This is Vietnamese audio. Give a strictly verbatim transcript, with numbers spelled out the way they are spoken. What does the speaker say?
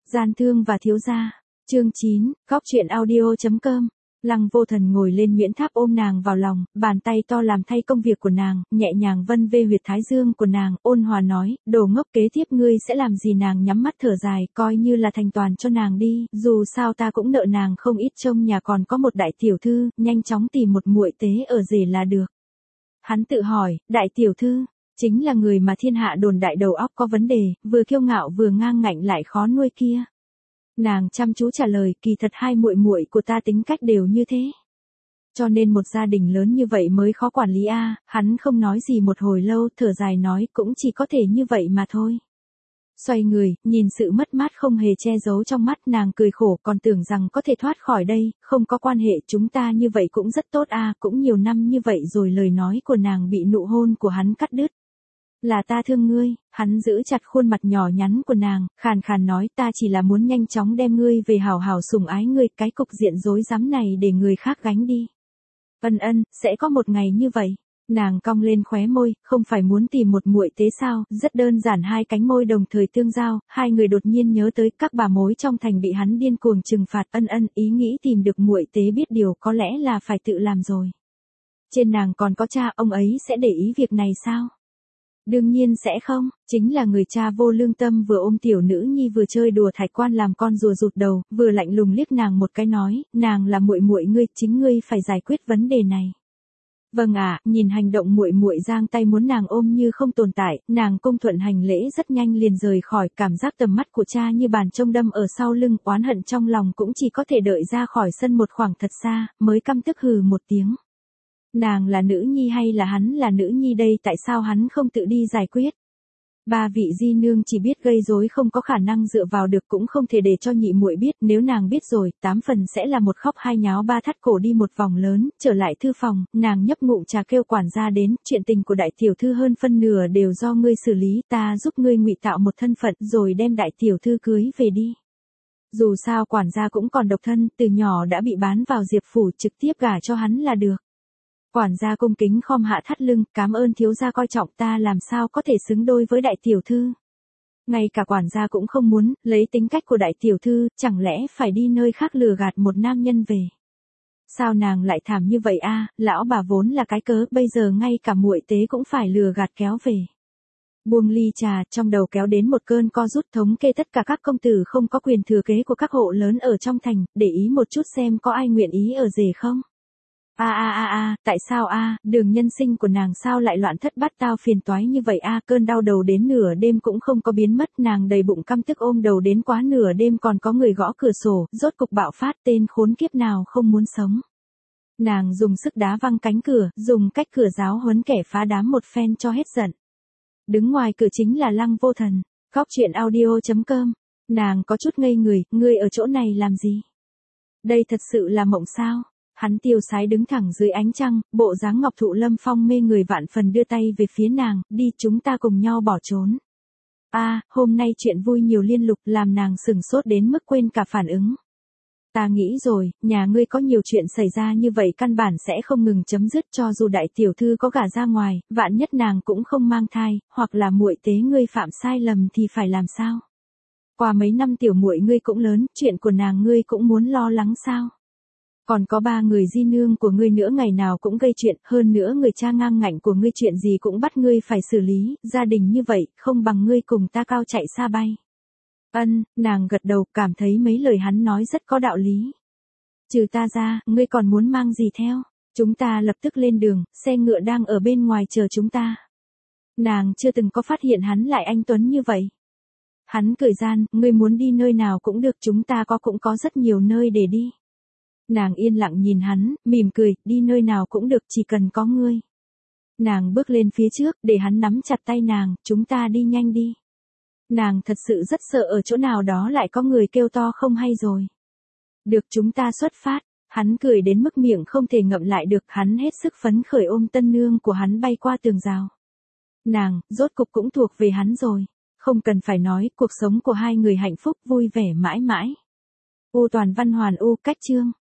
Gian thương và thiếu gia. Chương chín, Góc truyện audio chấm com. Lăng Vô Thần ngồi lên Nguyễn Tháp ôm nàng vào lòng, bàn tay to làm thay công việc của nàng, nhẹ nhàng vân vê huyệt thái dương của nàng, ôn hòa nói, đồ ngốc kế tiếp ngươi sẽ làm gì? Nàng nhắm mắt thở dài, coi như là thành toàn cho nàng đi, dù sao ta cũng nợ nàng không ít, trông nhà còn có một đại tiểu thư, nhanh chóng tìm một muội tế ở rể là được. Hắn tự hỏi, đại tiểu thư, chính là người mà thiên hạ đồn đại đầu óc có vấn đề, vừa kiêu ngạo vừa ngang ngạnh lại khó nuôi kia. Nàng chăm chú trả lời, kỳ thật hai muội muội của ta tính cách đều như thế. Cho nên một gia đình lớn như vậy mới khó quản lý a. À. Hắn không nói gì một hồi lâu, thở dài nói, cũng chỉ có thể như vậy mà thôi. Xoay người, nhìn sự mất mát không hề che giấu trong mắt, nàng cười khổ, còn tưởng rằng có thể thoát khỏi đây, không có quan hệ, chúng ta như vậy cũng rất tốt a, à, cũng nhiều năm như vậy rồi. Lời nói của nàng bị nụ hôn của hắn cắt đứt. Là ta thương ngươi, hắn giữ chặt khuôn mặt nhỏ nhắn của nàng, khàn khàn nói, ta chỉ là muốn nhanh chóng đem ngươi về hảo hảo sủng ái ngươi, cái cục diện rối rắm này để người khác gánh đi. Ân ân, sẽ có một ngày như vậy. Nàng cong lên khóe môi, không phải muốn tìm một muội tế sao? Rất đơn giản, hai cánh môi đồng thời tương giao, hai người đột nhiên nhớ tới các bà mối trong thành bị hắn điên cuồng trừng phạt. Ân ân, ý nghĩ tìm được muội tế biết điều có lẽ là phải tự làm rồi. Trên nàng còn có cha, ông ấy sẽ để ý việc này sao? Đương nhiên sẽ không, chính là người cha vô lương tâm vừa ôm tiểu nữ nhi vừa chơi đùa thạch quan làm con rùa rụt đầu, vừa lạnh lùng liếc nàng một cái nói, nàng là muội muội ngươi, chính ngươi phải giải quyết vấn đề này. Vâng ạ, à, nhìn hành động muội muội giang tay muốn nàng ôm như không tồn tại, nàng cung thuận hành lễ rất nhanh liền rời khỏi, cảm giác tầm mắt của cha như bàn chông đâm ở sau lưng, oán hận trong lòng cũng chỉ có thể đợi ra khỏi sân một khoảng thật xa, mới căm tức hừ một tiếng. Nàng là nữ nhi hay là hắn là nữ nhi đây, tại sao hắn không tự đi giải quyết? Ba vị di nương chỉ biết gây rối, không có khả năng dựa vào được, cũng không thể để cho nhị muội biết, nếu nàng biết rồi, tám phần sẽ là một khóc hai nháo ba thắt cổ đi một vòng lớn. Trở lại thư phòng, nàng nhấp ngụm trà kêu quản gia đến, chuyện tình của đại tiểu thư hơn phân nửa đều do ngươi xử lý, ta giúp ngươi ngụy tạo một thân phận rồi đem đại tiểu thư cưới về đi. Dù sao quản gia cũng còn độc thân, từ nhỏ đã bị bán vào Diệp phủ, trực tiếp gả cho hắn là được. Quản gia cung kính khom hạ thắt lưng, cảm ơn thiếu gia coi trọng, ta làm sao có thể xứng đôi với đại tiểu thư. Ngay cả quản gia cũng không muốn, lấy tính cách của đại tiểu thư, chẳng lẽ phải đi nơi khác lừa gạt một nam nhân về. Sao nàng lại thảm như vậy a? À, lão bà vốn là cái cớ, bây giờ ngay cả muội tế cũng phải lừa gạt kéo về. Buông ly trà, trong đầu kéo đến một cơn co rút, thống kê tất cả các công tử không có quyền thừa kế của các hộ lớn ở trong thành, để ý một chút xem có ai nguyện ý ở rể không. A a a a, tại sao a, à, đường nhân sinh của nàng sao lại loạn thất bát tao phiền toái như vậy a, à, cơn đau đầu đến nửa đêm cũng không có biến mất, nàng đầy bụng căm tức ôm đầu đến quá nửa đêm còn có người gõ cửa sổ, rốt cục bạo phát, tên khốn kiếp nào không muốn sống. Nàng dùng sức đá văng cánh cửa, dùng cách cửa giáo huấn kẻ phá đám một phen cho hết giận. Đứng ngoài cửa chính là Lăng Vô Thần. Góc truyện audio chấm com. Nàng có chút ngây người, ngươi ở chỗ này làm gì? Đây thật sự là mộng sao? Hắn tiêu sái đứng thẳng dưới ánh trăng, bộ dáng ngọc thụ lâm phong mê người vạn phần, đưa tay về phía nàng, đi chúng ta cùng nhau bỏ trốn. A, à, hôm nay chuyện vui nhiều liên lục, làm nàng sừng sốt đến mức quên cả phản ứng. Ta nghĩ rồi, nhà ngươi có nhiều chuyện xảy ra như vậy căn bản sẽ không ngừng chấm dứt, cho dù đại tiểu thư có gả ra ngoài, vạn nhất nàng cũng không mang thai, hoặc là muội tế ngươi phạm sai lầm thì phải làm sao? Qua mấy năm tiểu muội ngươi cũng lớn, chuyện của nàng ngươi cũng muốn lo lắng sao? Còn có ba người di nương của ngươi nữa ngày nào cũng gây chuyện, hơn nữa người cha ngang ngạnh của ngươi chuyện gì cũng bắt ngươi phải xử lý, gia đình như vậy, không bằng ngươi cùng ta cao chạy xa bay. Ân, nàng gật đầu, cảm thấy mấy lời hắn nói rất có đạo lý. Trừ ta ra, ngươi còn muốn mang gì theo? Chúng ta lập tức lên đường, xe ngựa đang ở bên ngoài chờ chúng ta. Nàng chưa từng có phát hiện hắn lại anh tuấn như vậy. Hắn cười gian, ngươi muốn đi nơi nào cũng được, chúng ta có cũng có rất nhiều nơi để đi. Nàng yên lặng nhìn hắn, mỉm cười, đi nơi nào cũng được, chỉ cần có ngươi. Nàng bước lên phía trước, để hắn nắm chặt tay nàng, chúng ta đi nhanh đi. Nàng thật sự rất sợ ở chỗ nào đó lại có người kêu to không hay rồi. Được, chúng ta xuất phát. Hắn cười đến mức miệng không thể ngậm lại được, hắn hết sức phấn khởi ôm tân nương của hắn bay qua tường rào. Nàng, rốt cục cũng thuộc về hắn rồi. Không cần phải nói, cuộc sống của hai người hạnh phúc vui vẻ mãi mãi. U toàn văn hoàn u cách chương.